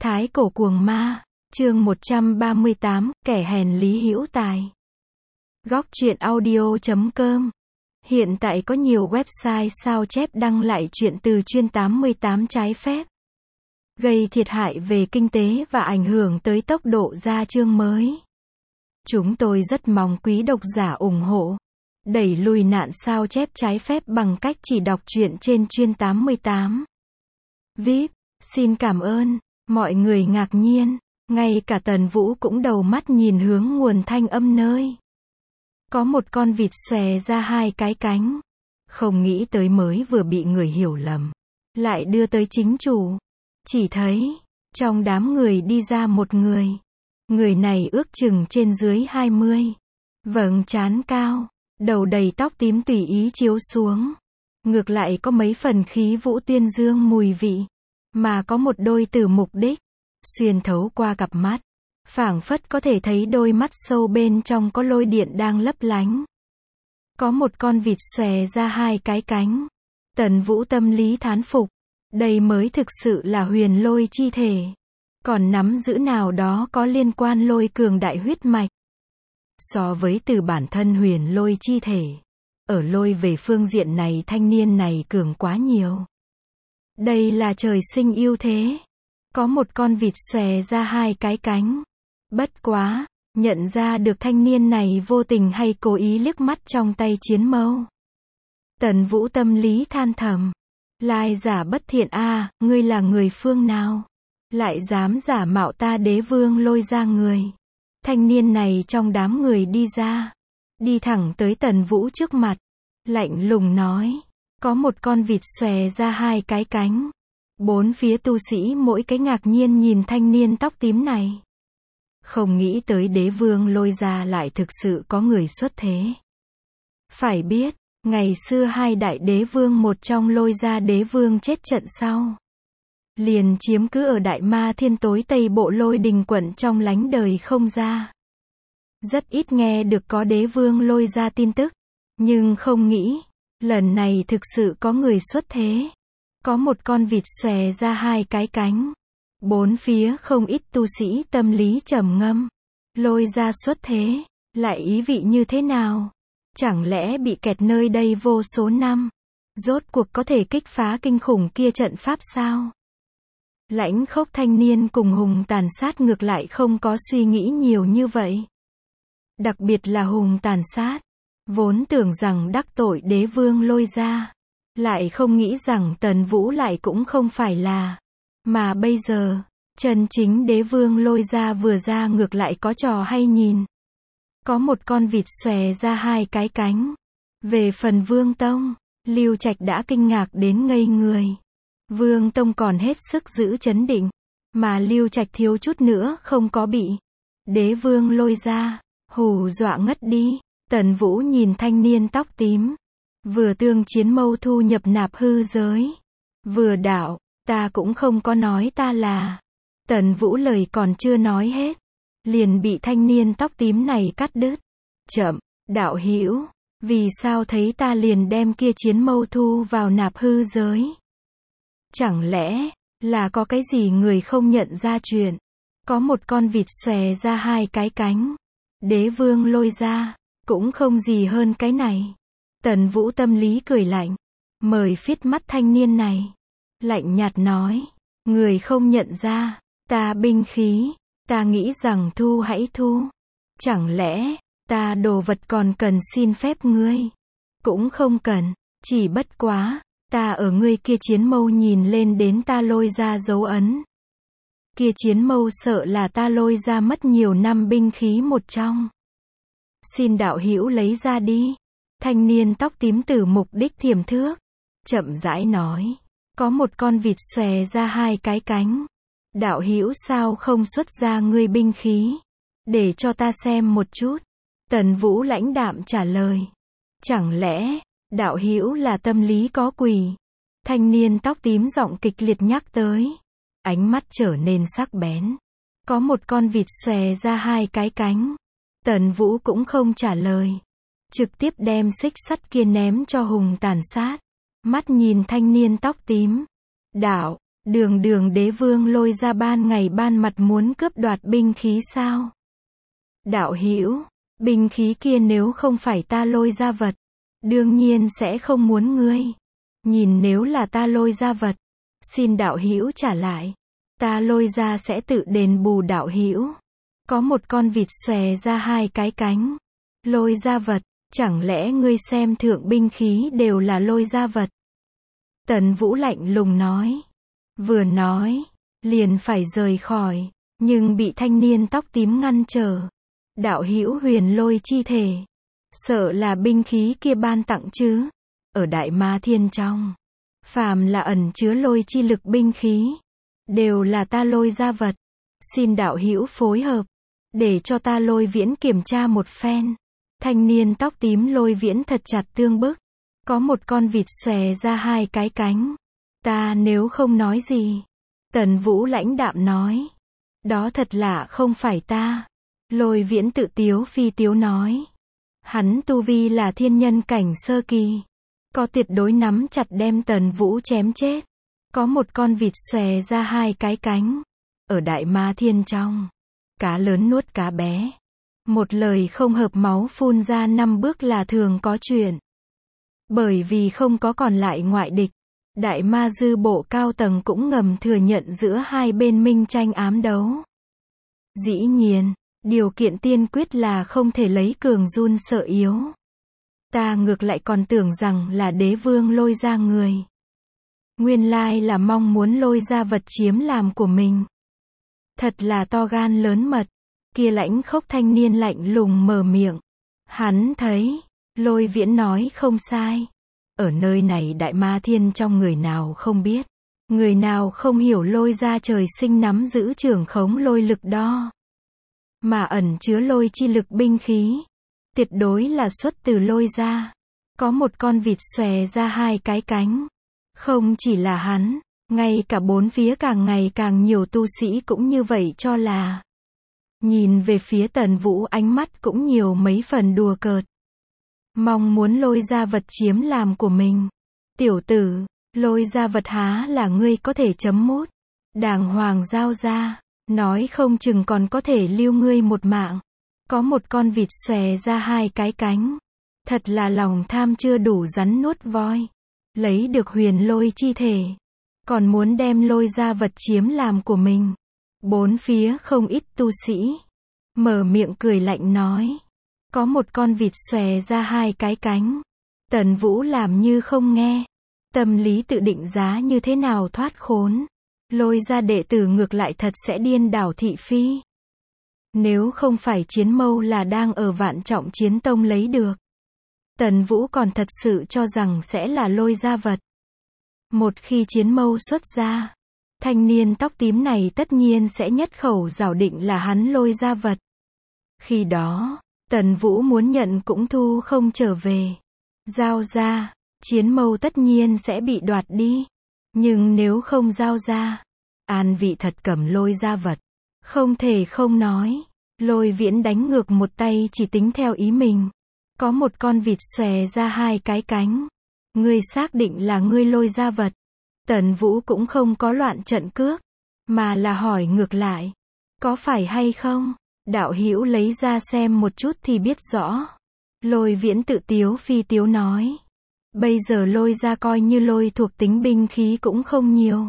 Thái cổ cuồng ma, chương 138, kẻ hèn Lý Hữu Tài. Góc truyện audio.com. Hiện tại có nhiều website sao chép đăng lại truyện từ chuyên 88 trái phép, gây thiệt hại về kinh tế và ảnh hưởng tới tốc độ ra chương mới. Chúng tôi rất mong quý độc giả ủng hộ, đẩy lùi nạn sao chép trái phép bằng cách chỉ đọc truyện trên chuyên 88. VIP, xin cảm ơn. Mọi người ngạc nhiên, ngay cả Tần Vũ cũng đầu mắt nhìn hướng nguồn thanh âm nơi có một con vịt xòe ra hai cái cánh. Không nghĩ tới mới vừa bị người hiểu lầm, lại đưa tới chính chủ. Chỉ thấy, trong đám người đi ra một người. Người này ước chừng trên dưới 20. Vầng trán cao, đầu đầy tóc tím tùy ý chiếu xuống. Ngược lại có mấy phần khí vũ tuyên dương mùi vị. Mà có một đôi từ mục đích, xuyên thấu qua cặp mắt. Phảng phất có thể thấy đôi mắt sâu bên trong có lôi điện đang lấp lánh. Có một con vịt xòe ra hai cái cánh. Tần Vũ tâm lý thán phục. Đây mới thực sự là huyền lôi chi thể. Còn nắm giữ nào đó có liên quan lôi cường đại huyết mạch. So với từ bản thân huyền lôi chi thể, ở lôi về phương diện này thanh niên này cường quá nhiều. Đây là trời sinh ưu thế. Có một con vịt xòe ra hai cái cánh. Bất quá, nhận ra được thanh niên này vô tình hay cố ý liếc mắt trong tay chiến mâu. Tần Vũ tâm lý than thầm. Lai giả bất thiện a, ngươi là người phương nào? Lại dám giả mạo ta Đế Vương Lôi ra người. Thanh niên này trong đám người đi ra. Đi thẳng tới Tần Vũ trước mặt. Lạnh lùng nói. Có một con vịt xòe ra hai cái cánh. Bốn phía tu sĩ mỗi cái ngạc nhiên nhìn thanh niên tóc tím này. Không nghĩ tới Đế Vương Lôi ra lại thực sự có người xuất thế. Phải biết, ngày xưa hai đại đế vương một trong Lôi ra đế vương chết trận sau. Liền chiếm cứ ở Đại Ma Thiên tối tây bộ Lôi Đình quận trong lánh đời không ra. Rất ít nghe được có đế vương Lôi ra tin tức. Nhưng không nghĩ, lần này thực sự có người xuất thế. Có một con vịt xòe ra hai cái cánh. Bốn phía không ít tu sĩ tâm lý trầm ngâm. Lôi ra xuất thế, lại ý vị như thế nào? Chẳng lẽ bị kẹt nơi đây vô số năm? Rốt cuộc có thể kích phá kinh khủng kia trận pháp sao? Lãnh Khốc thanh niên cùng Hùng Tàn Sát ngược lại không có suy nghĩ nhiều như vậy. Đặc biệt là Hùng Tàn Sát. Vốn tưởng rằng đắc tội Đế Vương Lôi ra. Lại không nghĩ rằng Tần Vũ lại cũng không phải là. Mà bây giờ, chân chính Đế Vương Lôi ra vừa ra ngược lại có trò hay nhìn. Có một con vịt xòe ra hai cái cánh. Về phần Vương Tông, Lưu Trạch đã kinh ngạc đến ngây người. Vương Tông còn hết sức giữ trấn định. Mà Lưu Trạch thiếu chút nữa không có bị Đế Vương Lôi ra hù dọa ngất đi. Tần Vũ nhìn thanh niên tóc tím. Vừa tương chiến mâu thu nhập nạp hư giới. Vừa đạo, ta cũng không có nói ta là. Tần Vũ lời còn chưa nói hết. Liền bị thanh niên tóc tím này cắt đứt. Chậm, đạo hữu, vì sao thấy ta liền đem kia chiến mâu thu vào nạp hư giới? Chẳng lẽ, là có cái gì người không nhận ra chuyện? Có một con vịt xòe ra hai cái cánh. Đế Vương Lôi ra. Cũng không gì hơn cái này. Tần Vũ tâm lý cười lạnh. Mời phiết mắt thanh niên này. Lạnh nhạt nói. Người không nhận ra. Ta binh khí. Ta nghĩ rằng thu hãy thu. Chẳng lẽ, ta đồ vật còn cần xin phép ngươi? Cũng không cần. Chỉ bất quá, ta ở ngươi kia chiến mâu nhìn lên đến ta Lôi ra dấu ấn. Kia chiến mâu sợ là ta Lôi ra mất nhiều năm binh khí một trong. Xin đạo hữu lấy ra đi. Thanh niên tóc tím từ mục đích thiểm thước. Chậm rãi nói. Có một con vịt xòe ra hai cái cánh. Đạo hữu sao không xuất ra ngươi binh khí? Để cho ta xem một chút. Tần Vũ lãnh đạm trả lời. Chẳng lẽ, đạo hữu là tâm lý có quỷ? Thanh niên tóc tím giọng kịch liệt nhắc tới. Ánh mắt trở nên sắc bén. Có một con vịt xòe ra hai cái cánh. Tần Vũ cũng không trả lời. Trực tiếp đem xích sắt kia ném cho Hùng Tàn Sát. Mắt nhìn thanh niên tóc tím. Đạo, Đường đường đế vương Lôi Gia ban ngày ban mặt muốn cướp đoạt binh khí sao? Đạo hữu, binh khí kia nếu không phải ta Lôi Gia vật, đương nhiên sẽ không muốn ngươi. Nhìn nếu là ta Lôi Gia vật, xin đạo hữu trả lại. Ta Lôi Gia sẽ tự đền bù đạo hữu. Có một con vịt xòe ra hai cái cánh. Lôi Gia vật, chẳng lẽ ngươi xem thượng binh khí đều là Lôi Gia vật? Tần Vũ lạnh lùng nói. Vừa nói, liền phải rời khỏi, nhưng bị thanh niên tóc tím ngăn trở. Đạo hữu huyền lôi chi thể, sợ là binh khí kia ban tặng chứ? Ở Đại Ma Thiên trong, phàm là ẩn chứa lôi chi lực binh khí, đều là ta Lôi Gia vật. Xin đạo hữu phối hợp, để cho ta Lôi Viễn kiểm tra một phen. Thanh niên tóc tím Lôi Viễn thật chặt tương bức. Có một con vịt xòe ra hai cái cánh. Ta nếu không nói gì. Tần Vũ lãnh đạm nói. Đó thật lạ không phải ta. Lôi Viễn tự tiếu phi tiếu nói. Hắn tu vi là thiên nhân cảnh sơ kỳ. Có tuyệt đối nắm chặt đem Tần Vũ chém chết. Có một con vịt xòe ra hai cái cánh. Ở Đại Ma Thiên trong. Cá lớn nuốt cá bé. Một lời không hợp máu phun ra 5 bước là thường có chuyện. Bởi vì không có còn lại ngoại địch. Đại ma dư bộ cao tầng cũng ngầm thừa nhận giữa hai bên minh tranh ám đấu. Dĩ nhiên, điều kiện tiên quyết là không thể lấy cường run sợ yếu. Ta ngược lại còn tưởng rằng là đế vương Lôi Gia người. Nguyên lai là mong muốn Lôi Gia vật chiếm làm của mình. Thật là to gan lớn mật. Kia lãnh khốc thanh niên lạnh lùng mở miệng. Hắn thấy, Lôi Viễn nói không sai. Ở nơi này Đại Ma Thiên trong người nào không biết. Người nào không hiểu Lôi Gia trời sinh nắm giữ trưởng khống lôi lực đo. Mà ẩn chứa lôi chi lực binh khí. Tuyệt đối là xuất từ Lôi Gia. Có một con vịt xòe ra hai cái cánh. Không chỉ là hắn, ngay cả bốn phía càng ngày càng nhiều tu sĩ cũng như vậy cho là. Nhìn về phía Tần Vũ ánh mắt cũng nhiều mấy phần đùa cợt. Mong muốn Lôi Gia vật chiếm làm của mình. Tiểu tử, Lôi Gia vật há là ngươi có thể chấm mút. Đàng hoàng giao ra, nói không chừng còn có thể lưu ngươi một mạng. Có một con vịt xòe ra hai cái cánh. Thật là lòng tham chưa đủ rắn nuốt voi. Lấy được huyền lôi chi thể. Còn muốn đem Lôi Gia vật chiếm làm của mình. Bốn phía không ít tu sĩ. Mở miệng cười lạnh nói. Có một con vịt xòe ra hai cái cánh. Tần Vũ làm như không nghe. Tâm lý tự định giá như thế nào thoát khốn. Lôi Gia đệ tử ngược lại thật sẽ điên đảo thị phi. Nếu không phải chiến mâu là đang ở Vạn Trọng Chiến Tông lấy được. Tần Vũ còn thật sự cho rằng sẽ là Lôi Gia vật. Một khi chiến mâu xuất ra, thanh niên tóc tím này tất nhiên sẽ nhất khẩu giảo định là hắn Lôi Gia vật. Khi đó, Tần Vũ muốn nhận cũng thu không trở về. Giao ra, chiến mâu tất nhiên sẽ bị đoạt đi. Nhưng nếu không giao ra, an vị thật cầm Lôi Gia vật. Không thể không nói, Lôi Viễn đánh ngược một tay chỉ tính theo ý mình. Có một con vịt xòe ra hai cái cánh. Ngươi xác định là ngươi Lôi Gia vật. Tần Vũ cũng không có loạn trận cước, mà là hỏi ngược lại. Có phải hay không? Đạo hữu lấy ra xem một chút thì biết rõ. Lôi Viễn tự tiếu phi tiếu nói. Bây giờ Lôi Gia coi như lôi thuộc tính binh khí cũng không nhiều.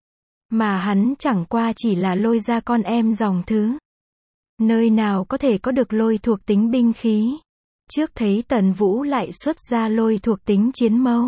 Mà hắn chẳng qua chỉ là Lôi Gia con em dòng thứ. Nơi nào có thể có được lôi thuộc tính binh khí. Trước thấy Tần Vũ lại xuất ra lôi thuộc tính chiến mâu.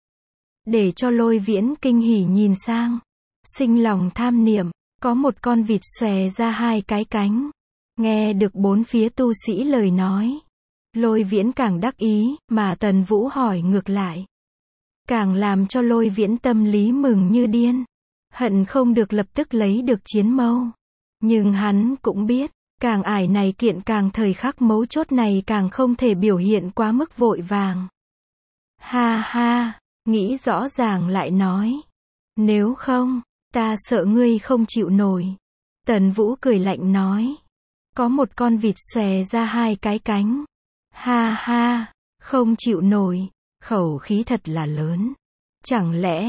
Để cho Lôi Viễn kinh hỉ nhìn sang. Sinh lòng tham niệm, có một con vịt xòe ra hai cái cánh. Nghe được bốn phía tu sĩ lời nói. Lôi Viễn càng đắc ý, mà Tần Vũ hỏi ngược lại. Càng làm cho Lôi Viễn tâm lý mừng như điên. Hận không được lập tức lấy được chiến mâu. Nhưng hắn cũng biết, càng ải này kiện càng thời khắc mấu chốt này càng không thể biểu hiện quá mức vội vàng. Ha ha, nghĩ rõ ràng lại nói. Nếu không, ta sợ ngươi không chịu nổi. Tần Vũ cười lạnh nói. Có một con vịt xòe ra hai cái cánh. Ha ha, không chịu nổi, khẩu khí thật là lớn. Chẳng lẽ,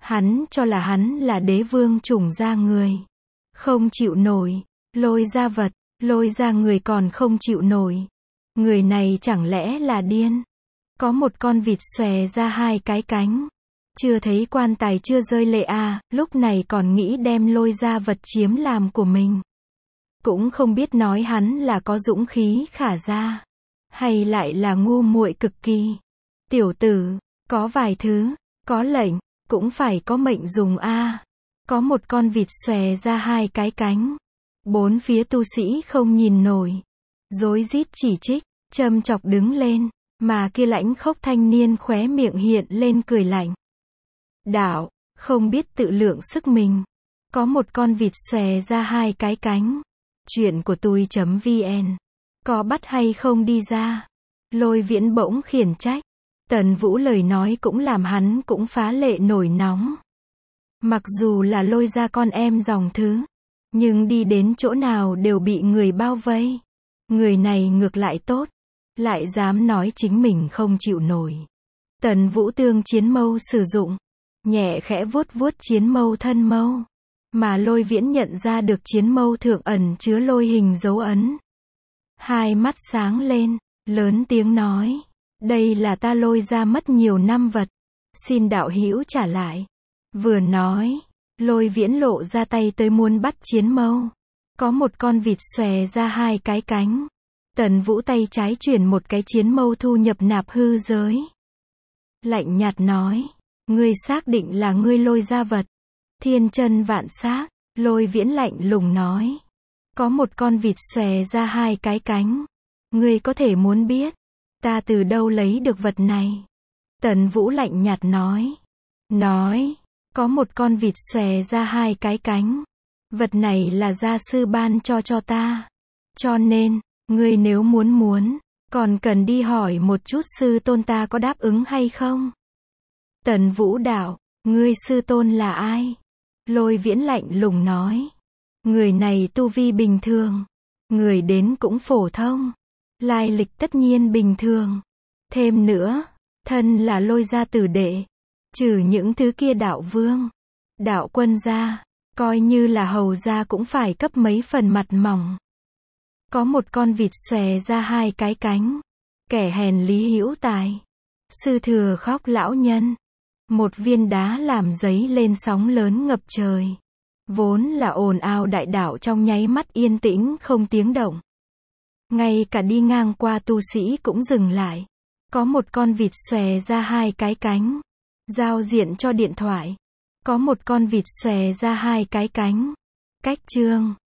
Hắn cho là hắn là đế vương chủng ra người. Không chịu nổi. Lôi ra vật, lôi ra người còn không chịu nổi. Người này chẳng lẽ là điên? Có một con vịt xòe ra hai cái cánh. Chưa thấy quan tài chưa rơi lệ à, lúc này còn nghĩ đem lôi ra vật chiếm làm của mình. Cũng không biết nói hắn là có dũng khí khả ra, hay lại là ngu muội cực kỳ. Tiểu tử, có vài thứ, có lệnh, cũng phải có mệnh dùng a. Có một con vịt xòe ra hai cái cánh. Bốn phía tu sĩ không nhìn nổi. Rối rít chỉ trích, châm chọc đứng lên, mà kia lãnh khốc thanh niên khóe miệng hiện lên cười lạnh. Đạo, không biết tự lượng sức mình. Có một con vịt xòe ra hai cái cánh. Chuyện của tôi.vn. Có bắt hay không đi ra? Lôi Viễn bỗng khiển trách. Tần Vũ lời nói cũng làm hắn cũng phá lệ nổi nóng. Mặc dù là lôi ra con em dòng thứ, nhưng đi đến chỗ nào đều bị người bao vây. Người này ngược lại tốt, lại dám nói chính mình không chịu nổi. Tần Vũ tương chiến mâu sử dụng, nhẹ khẽ vuốt vuốt chiến mâu thân mâu. Mà Lôi Viễn nhận ra được chiến mâu thượng ẩn chứa lôi hình dấu ấn. Hai mắt sáng lên, lớn tiếng nói. Đây là ta lôi ra mất nhiều năm vật. Xin đạo hữu trả lại. Vừa nói, Lôi Viễn lộ ra tay tới muốn bắt chiến mâu. Có một con vịt xòe ra hai cái cánh. Tần Vũ tay trái chuyển một cái chiến mâu thu nhập nạp hư giới. Lạnh nhạt nói. Ngươi xác định là ngươi lôi ra vật. Thiên chân vạn xác, Lôi Viễn lạnh lùng nói. Có một con vịt xòe ra hai cái cánh. Ngươi có thể muốn biết, ta từ đâu lấy được vật này? Tần Vũ lạnh nhạt nói. Có một con vịt xòe ra hai cái cánh. Vật này là gia sư ban cho ta. Cho nên, ngươi nếu muốn, còn cần đi hỏi một chút sư tôn ta có đáp ứng hay không? Tần Vũ đạo, ngươi sư tôn là ai? Lôi Viễn lạnh lùng nói. Người này tu vi bình thường. Người đến cũng phổ thông. Lai lịch tất nhiên bình thường. Thêm nữa, thân là lôi gia tử đệ. Trừ những thứ kia đạo vương, đạo quân gia, coi như là hầu gia cũng phải cấp mấy phần mặt mỏng. Có một con vịt xòe ra hai cái cánh. Kẻ hèn lý hữu tài. Sư thừa khóc lão nhân. Một viên đá làm dấy lên sóng lớn ngập trời. Vốn là ồn ào đại đảo trong nháy mắt yên tĩnh không tiếng động. Ngay cả đi ngang qua tu sĩ cũng dừng lại. Có một con vịt xòe ra hai cái cánh. Giao diện cho điện thoại. Có một con vịt xòe ra hai cái cánh. Cách chương.